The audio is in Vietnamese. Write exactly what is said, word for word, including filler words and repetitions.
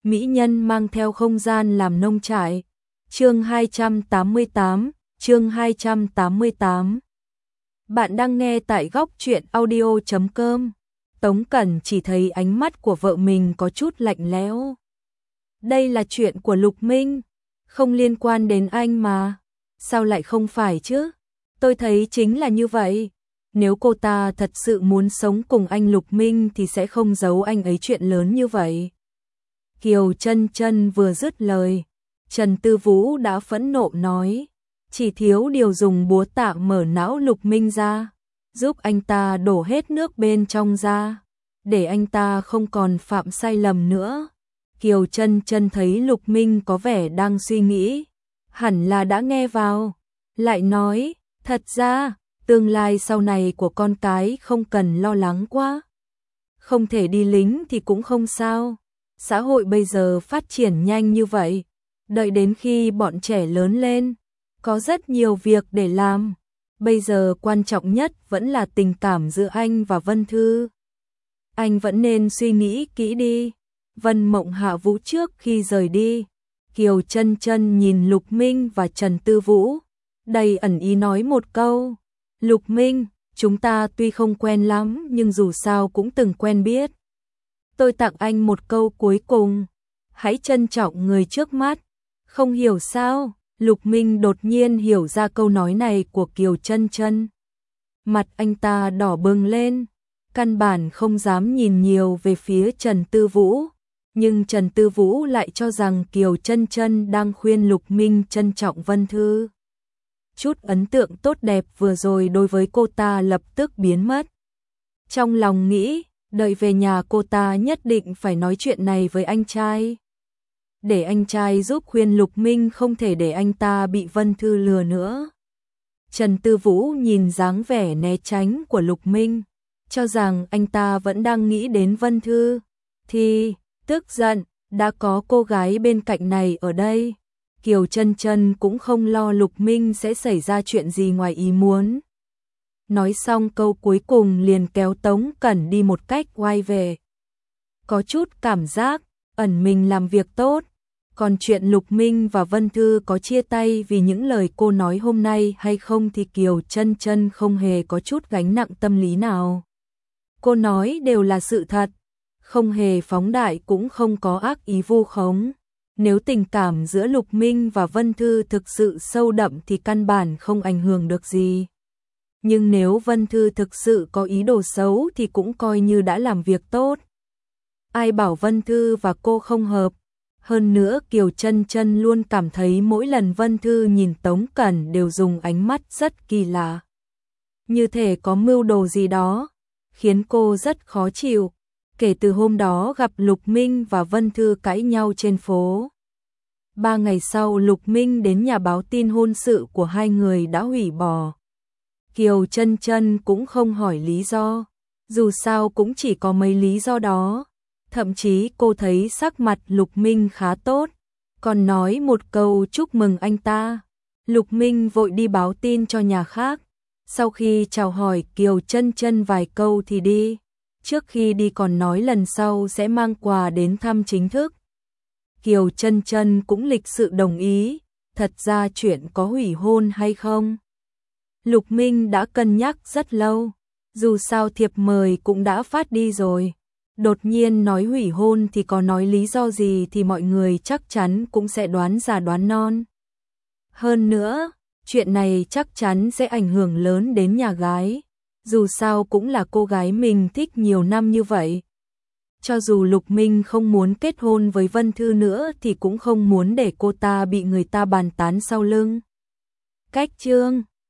mỹ nhân mang theo không gian làm nông trại. Chương hai trăm tám mươi tám, chương hai trăm tám mươi tám. Bạn đang nghe tại góc truyện audio chấm com. Tống Cẩn chỉ thấy ánh mắt của vợ mình có chút lạnh lẽo. Đây là chuyện của Lục Minh, không liên quan đến anh mà. Sao lại không phải chứ? Tôi thấy chính là như vậy. Nếu cô ta thật sự muốn sống cùng anh Lục Minh thì sẽ không giấu anh ấy chuyện lớn như vậy. Kiều Chân Chân vừa dứt lời, Trần Tư Vũ đã phẫn nộ nói, chỉ thiếu điều dùng búa tạ mở não Lục Minh ra, giúp anh ta đổ hết nước bên trong ra, để anh ta không còn phạm sai lầm nữa. Kiều Chân Chân thấy Lục Minh có vẻ đang suy nghĩ, hẳn là đã nghe vào, lại nói, thật ra, tương lai sau này của con cái không cần lo lắng quá. Không thể đi lính thì cũng không sao, xã hội bây giờ phát triển nhanh như vậy, đợi đến khi bọn trẻ lớn lên, có rất nhiều việc để làm. Bây giờ quan trọng nhất vẫn là tình cảm giữa anh và Vân Thư. Anh vẫn nên suy nghĩ kỹ đi. Vân Mộng hạ vũ trước khi rời đi, Kiều Chân Chân nhìn Lục Minh và Trần Tư Vũ, đầy ẩn ý nói một câu, Lục Minh, chúng ta tuy không quen lắm nhưng dù sao cũng từng quen biết. Tôi tặng anh một câu cuối cùng, hãy trân trọng người trước mắt. Không hiểu sao, Lục Minh đột nhiên hiểu ra câu nói này của Kiều Chân Chân. Mặt anh ta đỏ bừng lên, căn bản không dám nhìn nhiều về phía Trần Tư Vũ. Nhưng Trần Tư Vũ lại cho rằng Kiều Chân Chân đang khuyên Lục Minh trân trọng Vân Thư. Chút ấn tượng tốt đẹp vừa rồi đối với cô ta lập tức biến mất. Trong lòng nghĩ, đợi về nhà cô ta nhất định phải nói chuyện này với anh trai. Để anh trai giúp khuyên Lục Minh không thể để anh ta bị Vân Thư lừa nữa. Trần Tư Vũ nhìn dáng vẻ né tránh của Lục Minh, cho rằng anh ta vẫn đang nghĩ đến Vân Thư, thì tức giận, đã có cô gái bên cạnh này ở đây. Kiều Chân Chân cũng không lo Lục Minh sẽ xảy ra chuyện gì ngoài ý muốn. Nói xong câu cuối cùng liền kéo Tống Cẩn đi một cách oai về. Có chút cảm giác, ẩn mình làm việc tốt. Còn chuyện Lục Minh và Vân Thư có chia tay vì những lời cô nói hôm nay hay không thì Kiều Chân Chân không hề có chút gánh nặng tâm lý nào. Cô nói đều là sự thật, không hề phóng đại cũng không có ác ý vu khống. Nếu tình cảm giữa Lục Minh và Vân Thư thực sự sâu đậm thì căn bản không ảnh hưởng được gì. Nhưng nếu Vân Thư thực sự có ý đồ xấu thì cũng coi như đã làm việc tốt. Ai bảo Vân Thư và cô không hợp. Hơn nữa Kiều Chân Chân luôn cảm thấy mỗi lần Vân Thư nhìn Tống Cẩn đều dùng ánh mắt rất kỳ lạ. Như thể có mưu đồ gì đó, khiến cô rất khó chịu. Kể từ hôm đó gặp Lục Minh và Vân Thư cãi nhau trên phố. Ba ngày sau Lục Minh đến nhà báo tin hôn sự của hai người đã hủy bỏ. Kiều Chân Chân cũng không hỏi lý do, dù sao cũng chỉ có mấy lý do đó. Thậm chí cô thấy sắc mặt Lục Minh khá tốt, còn nói một câu chúc mừng anh ta. Lục Minh vội đi báo tin cho nhà khác. Sau khi chào hỏi Kiều Chân Chân vài câu thì đi. Trước khi đi còn nói lần sau sẽ mang quà đến thăm chính thức. Kiều Chân Chân cũng lịch sự đồng ý. Thật ra chuyện có hủy hôn hay không, Lục Minh đã cân nhắc rất lâu. Dù sao thiệp mời cũng đã phát đi rồi. Đột nhiên nói hủy hôn thì có nói lý do gì thì mọi người chắc chắn cũng sẽ đoán già đoán non. Hơn nữa, chuyện này chắc chắn sẽ ảnh hưởng lớn đến nhà gái. Dù sao cũng là cô gái mình thích nhiều năm như vậy. Cho dù Lục Minh không muốn kết hôn với Vân Thư nữa thì cũng không muốn để cô ta bị người ta bàn tán sau lưng. Cách chương